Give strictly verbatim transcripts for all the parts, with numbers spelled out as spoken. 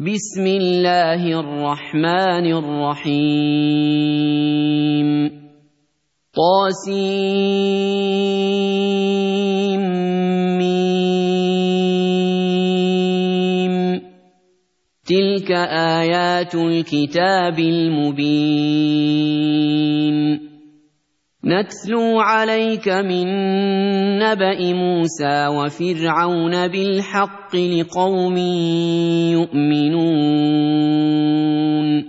بسم الله الرحمن الرحيم طاسيم ميم تلك آيات الكتاب المبين نتلو عليك من نبأ موسى وفرعون بالحق لقوم يؤمنون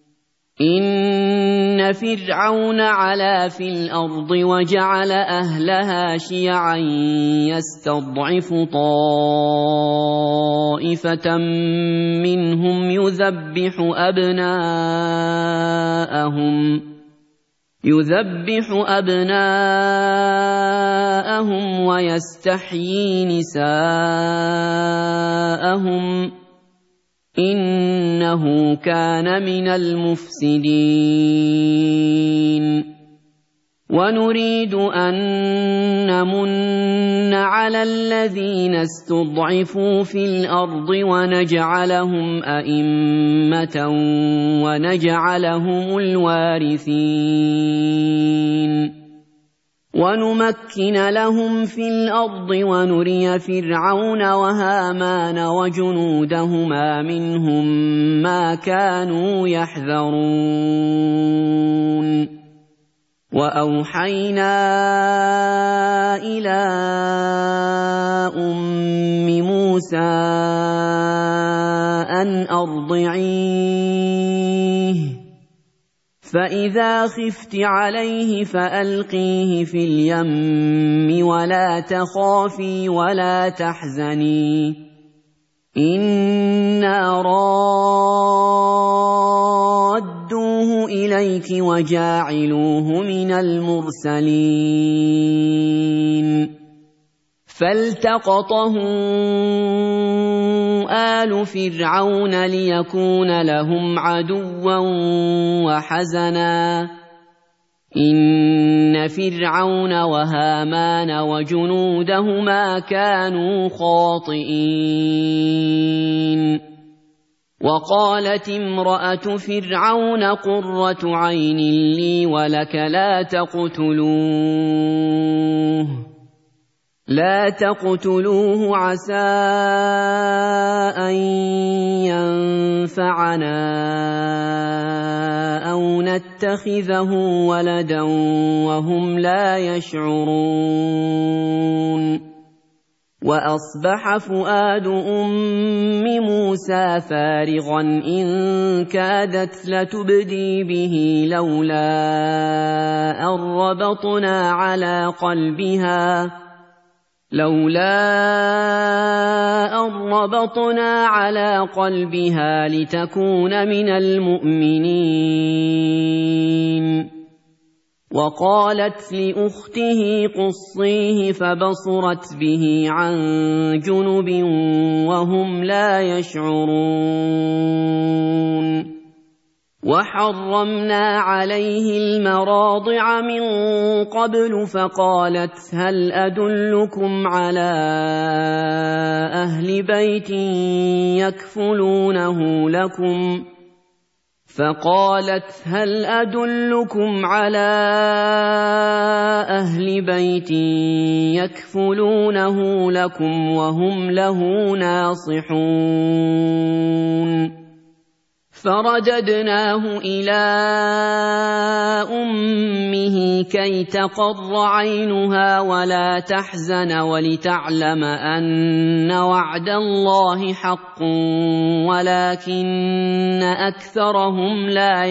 إن فرعون علا في الأرض وجعل أهلها شيعا يستضعف طائفة منهم يذبح أبناءهم يذبح أبناءهم ويستحيي نساءهم إنه كان من المفسدين ونريد أن نمن على الذين استضعفوا في الأرض ونجعلهم أئمة ونجعلهم الوارثين ونمكن لهم في الأرض ونري فرعون وهامان وجنودهما منهم ما كانوا يحذرون وأوحينا إلى أم موسى أن أرضعيه فإذا خفت عليه فألقيه في اليم ولا تخافي ولا تحزني إنا رادوه إليك وجاعلوه من المرسلين فالتقطه آل فرعون ليكون لهم عدوا وحزنا إن فرعون وهامان وجنودهما كانوا خاطئين وقالت امرأة فرعون قرة عين لي ولك لا تقتلوه لا تقتلوه عسى أن ينفعنا أو نتخذه ولدا وهم لا يشعرون وأصبح فؤاد أم موسى فارغا إن كادت لتبدي به لولا أن ربطنا على قلبها لولا أن ربطنا على قلبها لتكون من المؤمنين وقالت لأخته قصيه فبصرت به عن جنب وهم لا يشعرون وحرمنا عليه المراضع من قبل فقالت هل أدلكم على أهل بيت يكفلونه لكم فقالت هل أدلكم على أهل بيت يكفلونه لكم وهم له ناصحون فرددناه إلى أمه كي تقر عينها ولا تحزن ولتعلم أن وعد الله حق ولكن أكثرهم لا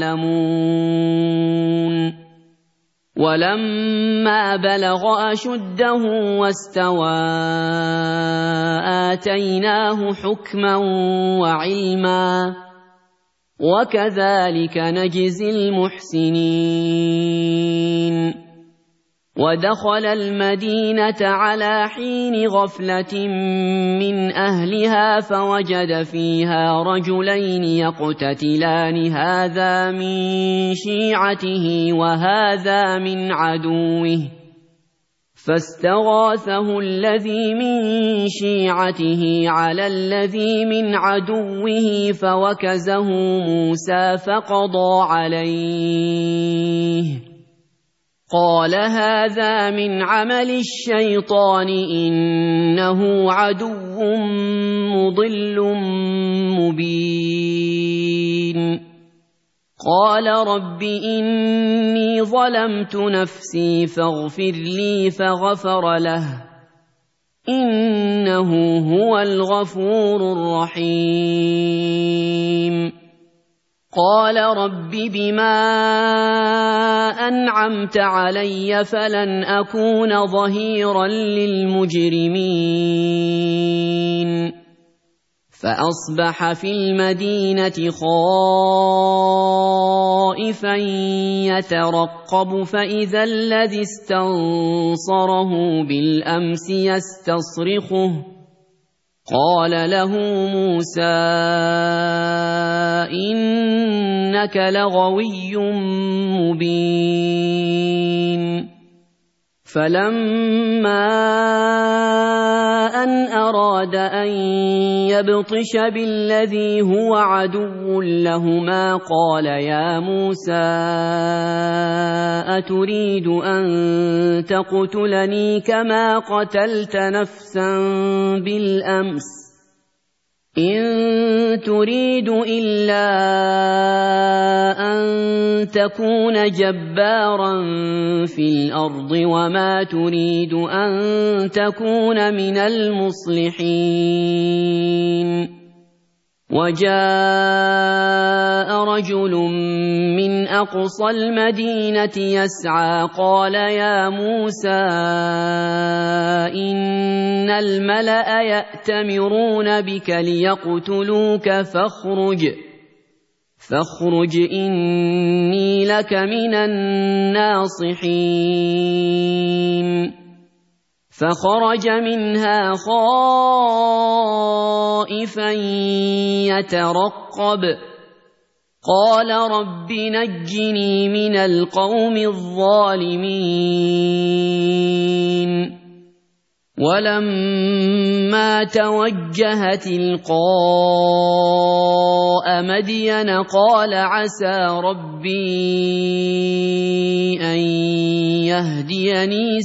يعلمون ولما بلغ أشده واستوى آتيناه حكما وعلما وكذلك نجزي المحسنين ودخل المدينة على حين غفلة من أهلها فوجد فيها رجلين يقتتلان هذا من شيعته وهذا من عدوه فاستغاثه الذي من شيعته على الذي من عدوه فوكزه موسى فقضى عليه قال هذا من عمل الشيطان إنه عدو مضل مبين قال رب إني ظلمت نفسي فاغفر لي فغفر له إنه هو الغفور الرحيم قال رب بما أنعمت علي فلن أكون ظهيرا للمجرمين فأصبح في المدينة خائفا يترقب فإذا الذي استنصره بالأمس يستصرخه قال له موسى إنك لغوي مبين فلما أن أراد أن يبطش بالذي هو عدو لهما قال يا موسى أتريد أن تقتلني كما قتلت نفسا بالأمس إن تريد إلا أن تكون جبارا في الأرض وما تريد أن تكون من المصلحين وجاء رجل من أقصى المدينة يسعى قال يا موسى إن الملأ يأتمرون بك ليقتلوك فاخرج فاخرج إني لك من الناصحين فخرج منها خائفا يترقب قال رب نجني من القوم الظالمين ولما توجه تلقاء مدين قال عسى ربي أن يهديني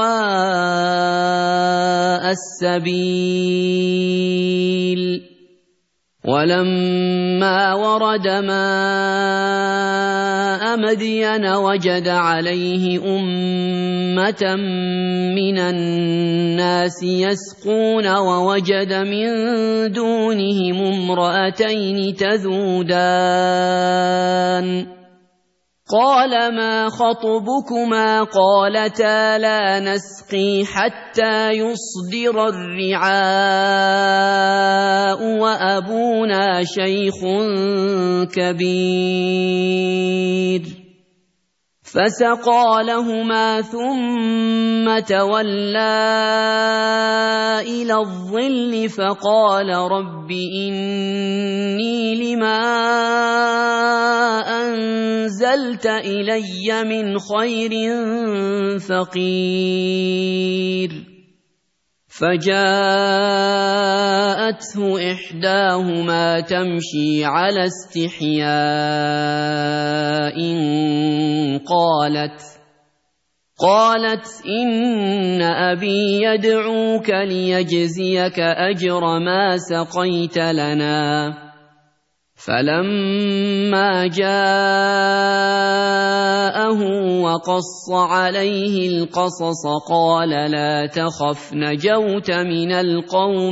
سواء السبيل ولما ورد ماء مدين وجد عليه أمة من الناس يسقون ووجد من دونهم امرأتين تذودان قال ما خطبكما قالتا لا نسقي حتى يصدر الرعاء وأبونا شيخ كبير فسقى لهما ثم تولى إلى الظل فقال رب إني لما أنزلت إلي من خير فقير فجاءته إحداهما تمشي على استحياء قالت قالت إن أبي يدعوك ليجزيك أجر ما سقيت لنا فلما جاءه وقص عليه القصص قال لا تخف نجوت من القوم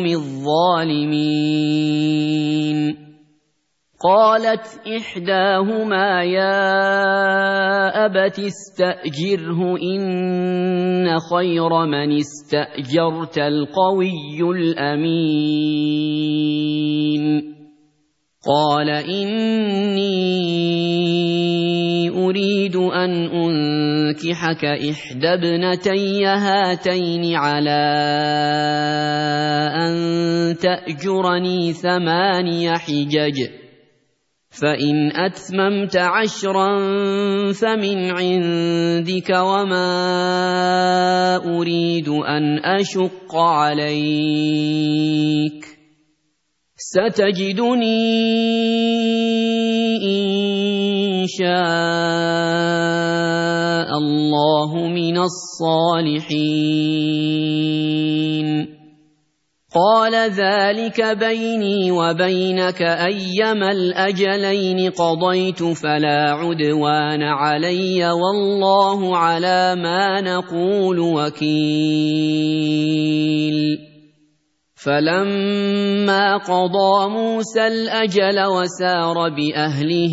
الظالمين قالت إحداهما يا أبت استأجره إن خير من استأجرت القوي الأمين قال إني أريد أن أنكحك إحدى ابنتي هاتين على أن تأجرني ثماني حجج فإن أتممت عشرا فمن عندك وما أريد أن أشق عليك ستجدني إن شاء الله من الصالحين قال ذلك بيني وبينك أيما الأجلين قضيت فلا عدوان علي والله على ما نقول وكيل فلما قضى موسى الأجل وسار بأهله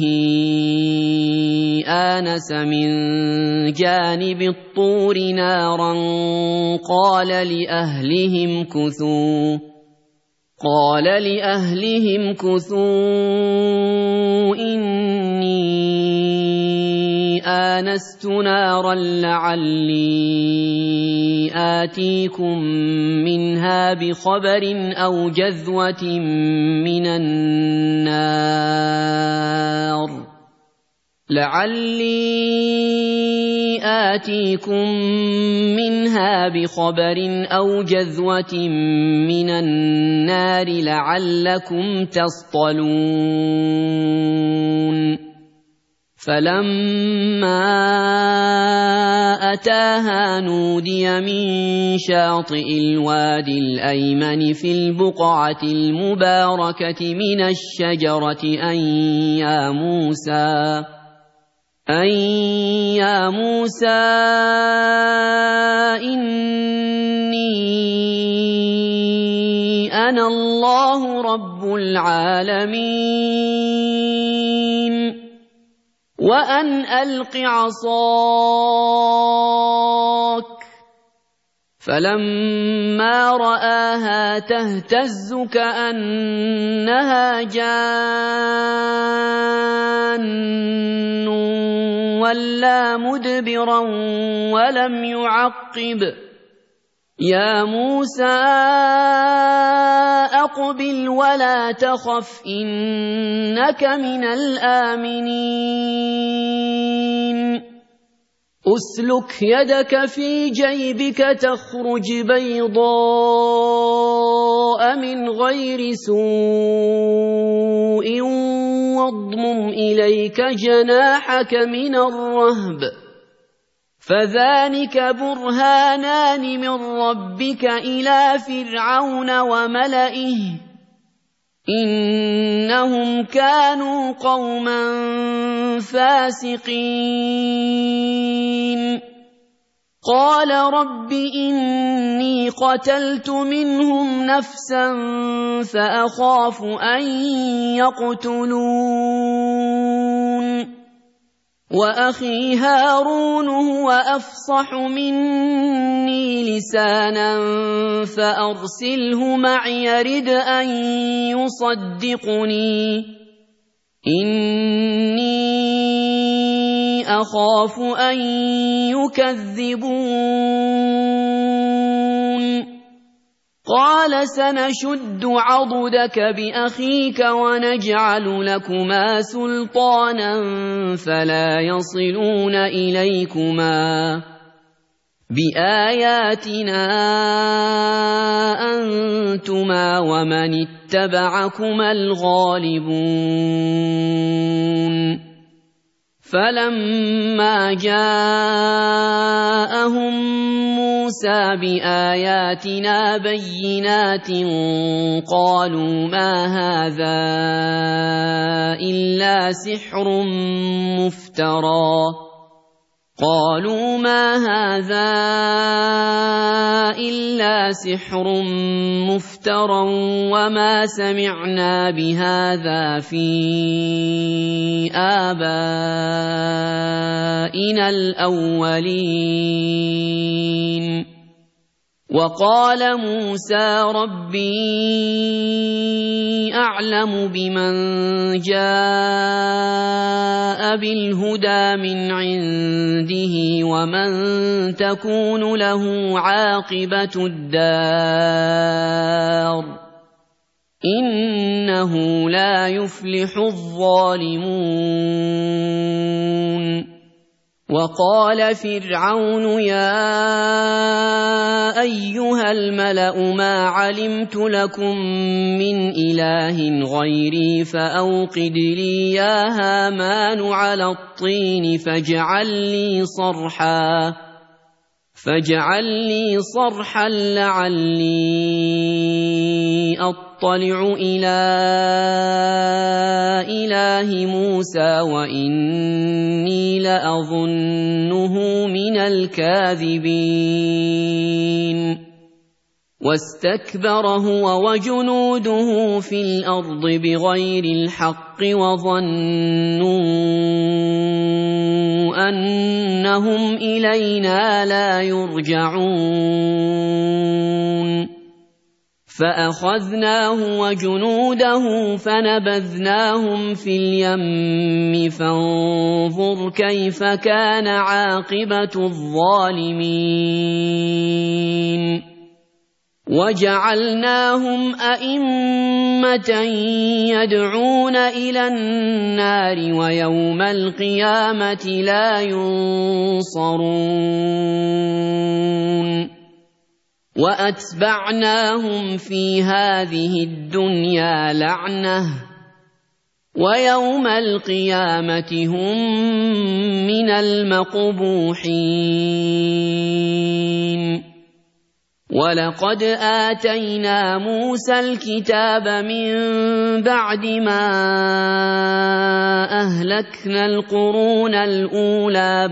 آنس من جانب الطور نارا قال لأهلهم كثوا قال لأهلهم كثوا إني آنست نارا لعلي آتيكم منها بخبر أو جذوة من النار لعلي آتيكم منها بخبر أو جذوة من النار لعلكم تصطلون فلما أتاها نودي من شاطئ الوادي الأيمن في البقعة المباركة من الشجرة أن يا موسى أن يا موسى إني أنا الله رب العالمين وأن ألق عصاك فلما رآها تهتز كأنها جان ولا مدبرا ولم يعقب يا موسى أقبل ولا تخف إنك من الآمنين أسلك يدك في جيبك تخرج بيضاء من غير سوء واضمم إليك جناحك من الرهب فذلك برهانان من ربك إلى فرعون وملئه إنهم كانوا قوما فاسقين قال رب إني قتلت منهم نفسا فأخاف أن يقتلون وأخي هارون هو أفصح مني لسانا فأرسله معي يرد أن يصدقني إني أخاف أن يكذبون قال سنشد عضدك بأخيك ونجعل لكما سلطانا فلا يصلون إليكما بآياتنا أنتما ومن اتبعكما الغالبون فلما جاءهم موسى بآياتنا بينات قالوا ما هذا إلا سحر مفترى قالوا ما هذا إلا سحر مفترى وما سمعنا بهذا في آبائنا الأولين وقال موسى ربي أعلم بمن جاء بالهدى من عنده ومن تكون له عاقبة الدار إن إنه لا يفلح الظالمون وقال فرعون يا أيها الملأ ما علمت لكم من إله غيري فأوقد لي يا هامان على الطين فاجعل لي صرحا فاجعل لي صرحا لعلي أطلع إلى إله موسى وإني لأظنه من الكاذبين واستكبر هو وجنوده في الأرض بغير الحق وظنوا أنهم إلينا لا يرجعون فأخذناه وجنوده فنبذناهم في اليم فانظر كيف كان عاقبة الظالمين وجعلناهم أئمة يدعون إلى النار ويوم القيامة لا ينصرون وأتبعناهم في هذه الدنيا لعنة ويوم القيامة هم من المقبوحين ولقد آتينا موسى الكتاب من بعد ما أهلكنا القرون الأولى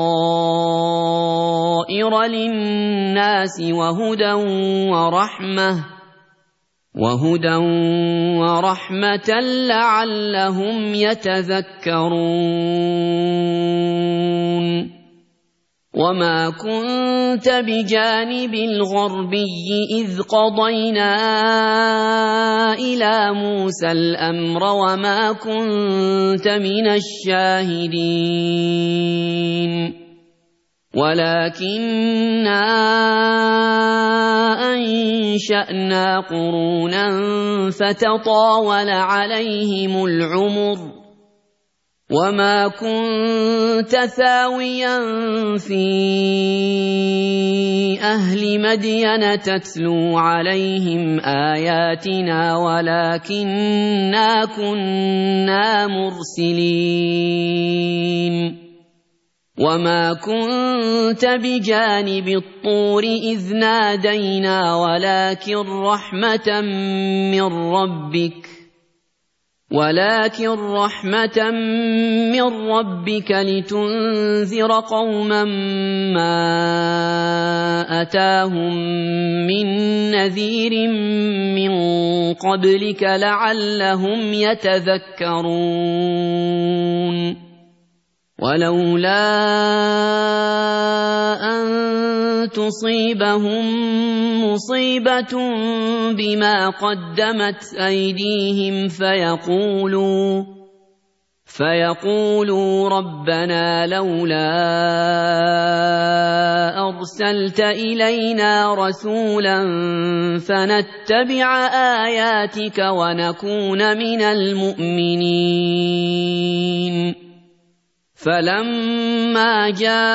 بصائر للناس وهدى ورحمة وهدى ورحمة لعلهم يتذكرون وما كنت بجانب الغربي إذ قضينا إلى موسى الأمر وما كنت من الشاهدين ولكننا أنشأنا قرونا فتطاول عليهم العمر وما كنت ثاويا في أهل مدين تتلو عليهم آياتنا ولكننا كنا مرسلين وما كنت بجانب الطور إذ نادينا ولكن رحمة من ربك ولكن رحمة من ربك لتنذر قوما ما أتاهم من نذير من قبلك لعلهم يتذكرون ولولا أن تصيبهم مصيبة بما قدمت أيديهم فيقولوا فيقولوا ربنا لولا أرسلت إلينا رسولا فنتبع آياتك ونكون من المؤمنين فلما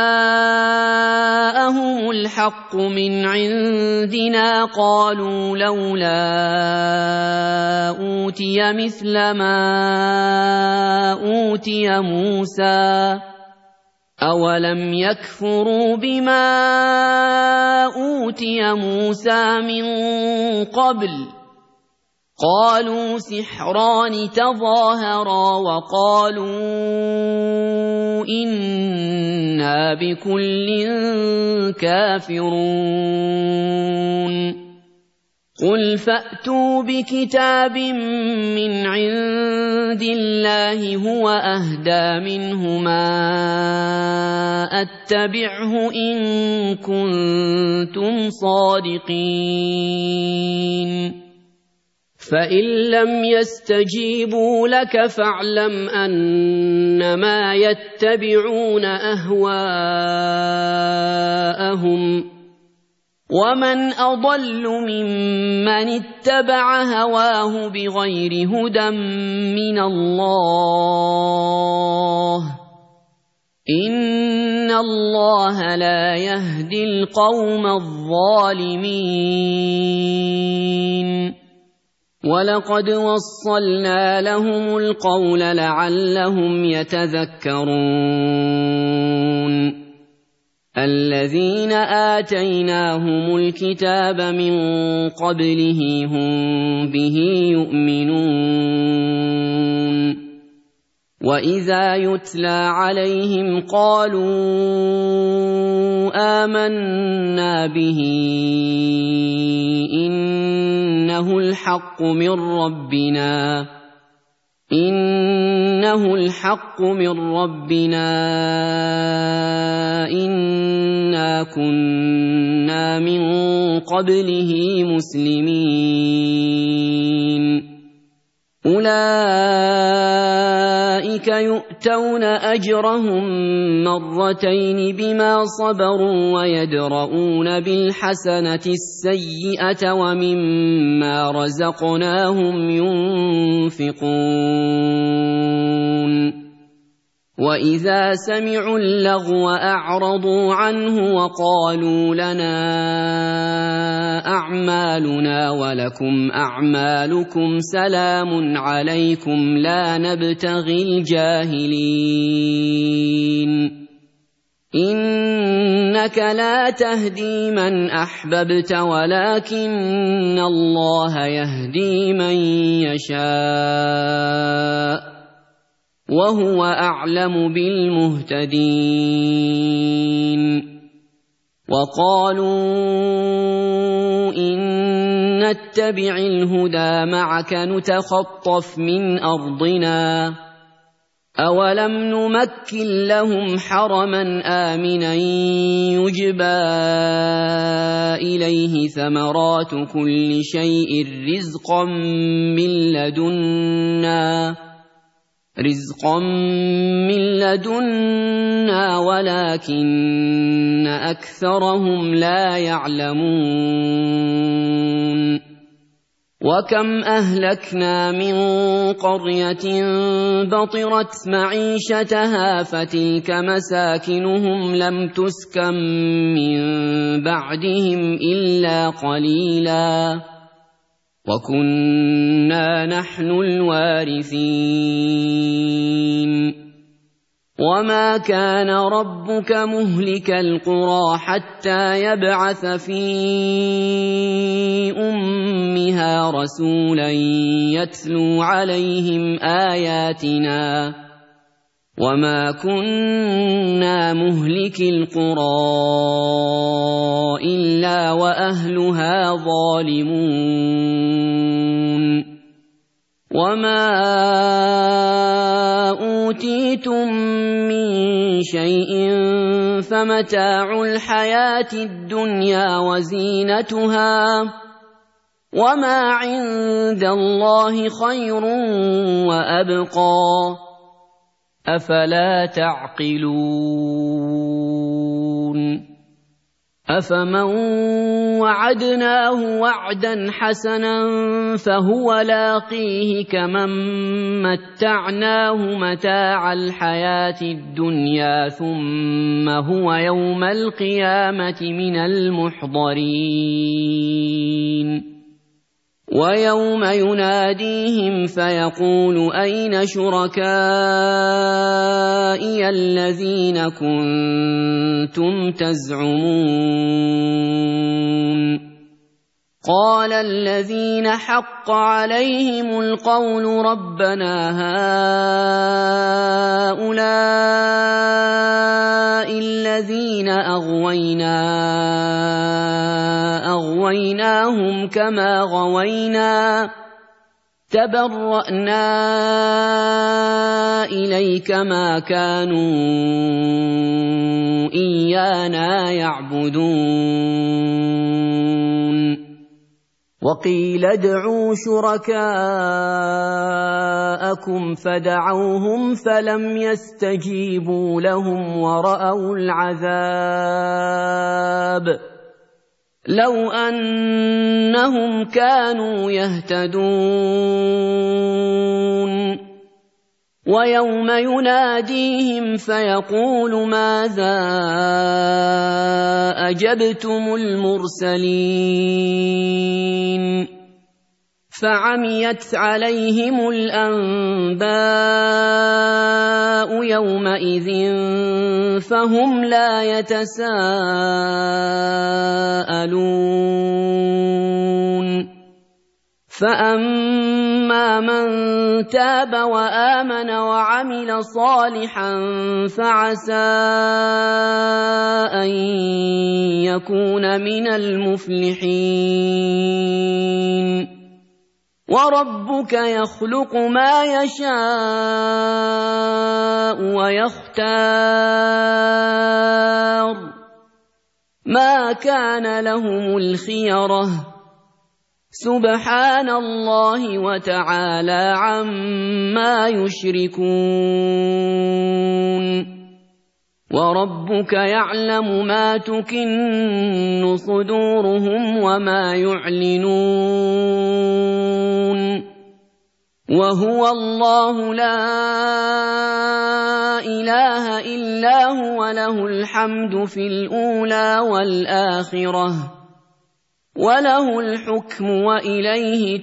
جاءهم الحق من عندنا قالوا لولا أوتي مثل ما أوتي موسى أولم يكفروا بما أوتي موسى من قبل قالوا سحران تظاهرا وقالوا إنا بكل كافرون قل فأتوا بكتاب من عند الله هو أهدى منه ما أتبعه إن كنتم صادقين فإن لم يستجيبوا لك فاعلم أنما يتبعون أهواءهم ومن أضل ممن اتبع هواه بغير هدى من الله إن الله لا يهدي القوم الظالمين ولقد وصلنا لهم القول لعلهم يتذكرون الذين آتيناهم الكتاب من قبله هم به يؤمنون وإذا يتلى عليهم قالوا آمنا به إنه الحق من ربنا إنه الحق من ربنا إنا كنا من قبله مسلمين أولئك يؤتون أجرهم مرتين بما صبروا ويدرؤون بالحسنة السيئة ومما رزقناهم ينفقون وإذا سمعوا اللغو أعرضوا عنه وقالوا لنا أعمالنا ولكم أعمالكم سلام عليكم لا نبتغي الجاهلين إنك لا تهدي من أحببت ولكن الله يهدي من يشاء وهو أعلم بالمهتدين وقالوا إن نتبع الهدى معك نتخطف من أرضنا أولم نمكن لهم حرما آمنا يجبى إليه ثمرات كل شيء رزقا من لدنا رزقا من لدنا ولكن أكثرهم لا يعلمون وكم أهلكنا من قرية بطرت معيشتها فتلك مساكنهم لم تسكن من بعدهم إلا قليلا وكنا نحن الوارثين وما كان ربك مهلك القرى حتى يبعث في أمها رسولا يتلو عليهم آياتنا وما كنا مهلك القرى إلا وأهلها ظالمون وما أوتيتم من شيء فمتاع الحياة الدنيا وزينتها وما عند الله خير وأبقى أفلا تعقلون أفمن وعدناه وعدا حسنا فهو لاقيه كمن متعناه متاع الحياة الدنيا ثم هو يوم القيامة من المحضرين ويوم يناديهم فيقول أين شركائي الذين كنتم تزعمون قال الذين حق عليهم القول ربنا هؤلاء الذين أغوينا أغويناهم كما غوينا تبرأنا إليك ما كانوا إيانا يعبدون وقيل ادعوا شركاءكم فدعوهم فلم يستجيبوا لهم ورأوا العذاب لو أنهم كانوا يهتدون ويوم يناديهم فيقول ماذا أجبتم المرسلين فعميت عليهم الأنباء يومئذ فهم لا يتساءلون فأما من تاب وآمن وعمل صالحا فعسى أن يكون من المفلحين وربك يخلق ما يشاء ويختار ما كان لهم الخيرة سبحان الله وتعالى عما يشركون وربك يعلم ما تكن صدورهم وما يعلنون وهو الله لا إله إلا هو له الحمد في الأولى والآخرة وله الحكم وإليه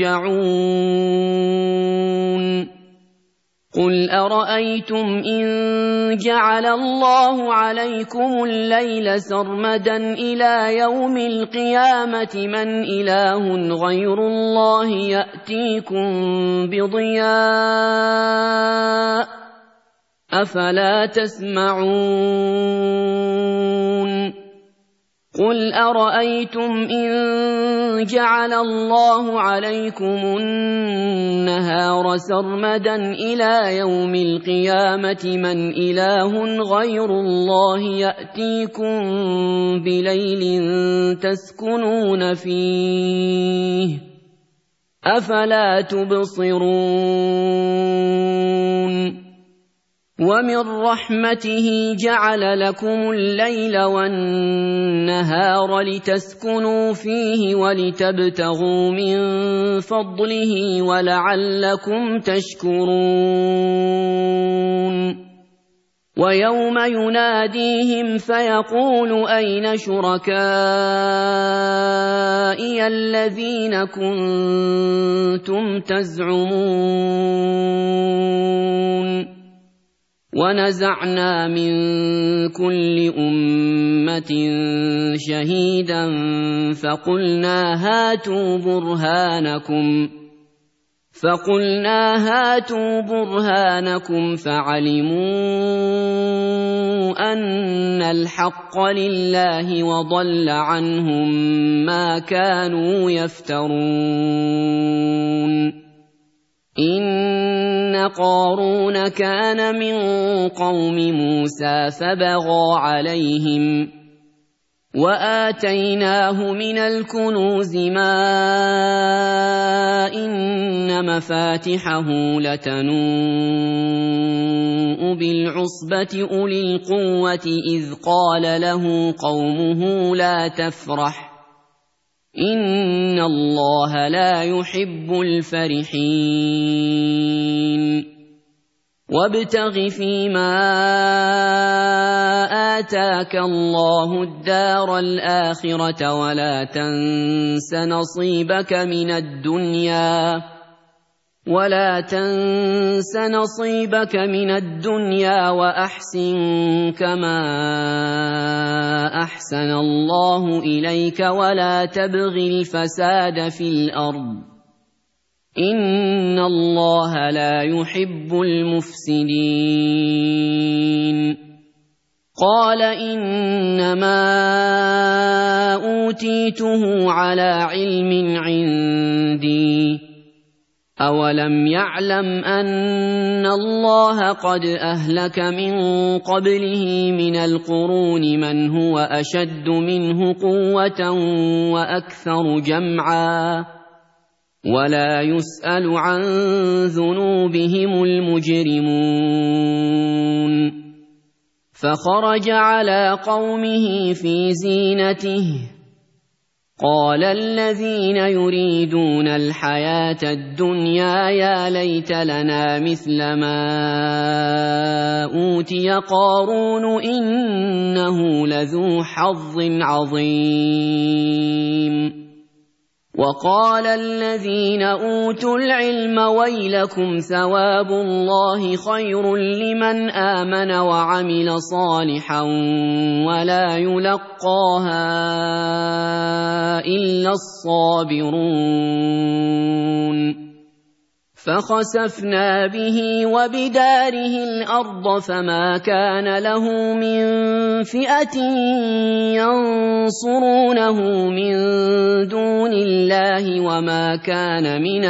ترجعون قل أرأيتم إن جعل الله عليكم الليل سرمدا إلى يوم القيامة من إله غير الله يأتيكم بضياء أفلا تسمعون قل أرأيتم إن جعل الله عليكم النهار سرمدا إلى يوم القيامة من إله غير الله يأتيكم بليل تسكنون فيه أفلا تبصرون ومن رحمته جعل لكم الليل والنهار لتسكنوا فيه ولتبتغوا من فضله ولعلكم تشكرون ويوم يناديهم فيقول أين شركائي الذين كنتم تزعمون ونزعنا من كل أمة شهيدا فقلنا هاتوا برهانكم فقلنا هاتوا برهانكم فعلموا أن الحق لله وضل عنهم ما كانوا يفترون إن قارون كان من قوم موسى فبغى عليهم وآتيناه من الكنوز ما إن مفاتحه لتنوء بالعصبة أولي القوة إذ قال له قومه لا تفرح إن الله لا يحب الفرحين وابتغ فيما آتاك الله الدار الآخرة ولا تنس نصيبك من الدنيا ولا تنس نصيبك من الدنيا وأحسن كما أحسن الله إليك ولا تبغ الفساد في الأرض إن الله لا يحب المفسدين قال إنما أوتيته على علم عندي أولم يعلم أن الله قد أهلك من قبله من القرون من هو أشد منه قوة وأكثر جمعا ولا يسأل عن ذنوبهم المجرمون فخرج على قومه في زينته قال الذين يريدون الحياة الدنيا يا ليت لنا مثل ما أوتي قارون إنه لذو حظ عظيم. وقال الذين أوتوا العلم ويلكم ثواب الله خير لمن آمن وعمل صالحا ولا يلقاها إلا الصابرون. فخسفنا به وبداره الأرض فما كان له من فئة ينصرونه من دون الله وما كان من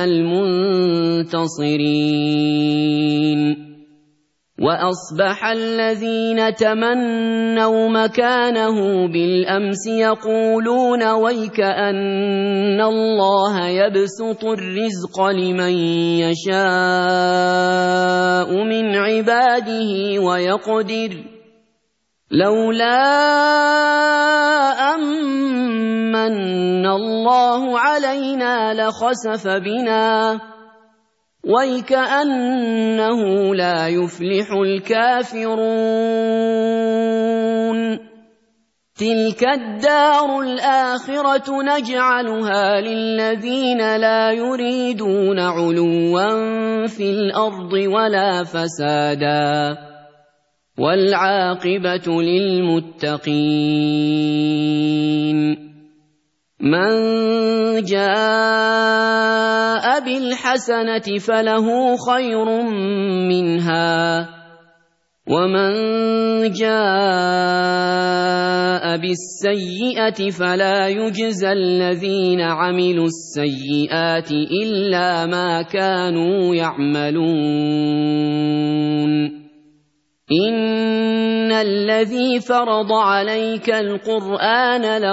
المنتصرين. وأصبح الذين تمنوا مكانه بالأمس يقولون ويكأن الله يبسط الرزق لمن يشاء من عباده ويقدر لولا أمن الله علينا لخسف بنا ويكأنه لا يفلح الكافرون. تلك الدار الآخرة نجعلها للذين لا يريدون علوا في الأرض ولا فسادا والعاقبة للمتقين. من جاء بالحسنة فله خير منها ومن جاء بالسيئة فلا يجزى الذين عملوا السيئات إلا ما كانوا يعملون. إن الذي فرض عليك القرآن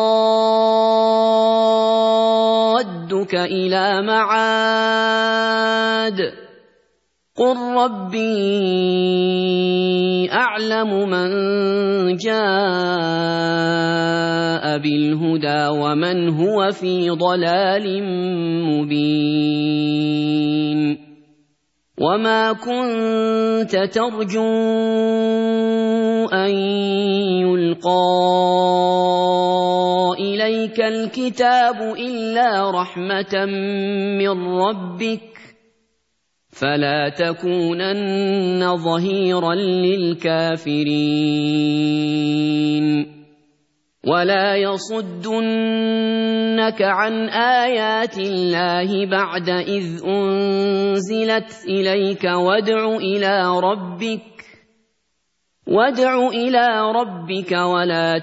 لرادك إلى معاد قل ربي أعلم من جاء بالهدى ومن هو في ضلال مبين. وما كنت ترجو أن يلقى إليك الكتاب إلا رحمة من ربك فلا تكونن ظهيرا للكافرين. ولا يصدنك عن آيات الله بعد إذ أنزلت إليك وادع إلى ربك وادع إلى ربك ولا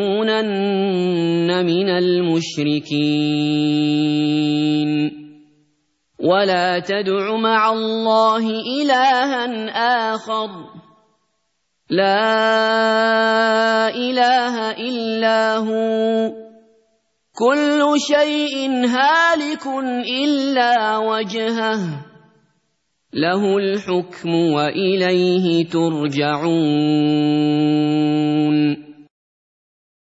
تكونن من المشركين. ولا تدع مع الله إلها آخر لا إله إلا هو كل شيء هالك إلا وجهه له الحكم وإليه ترجعون.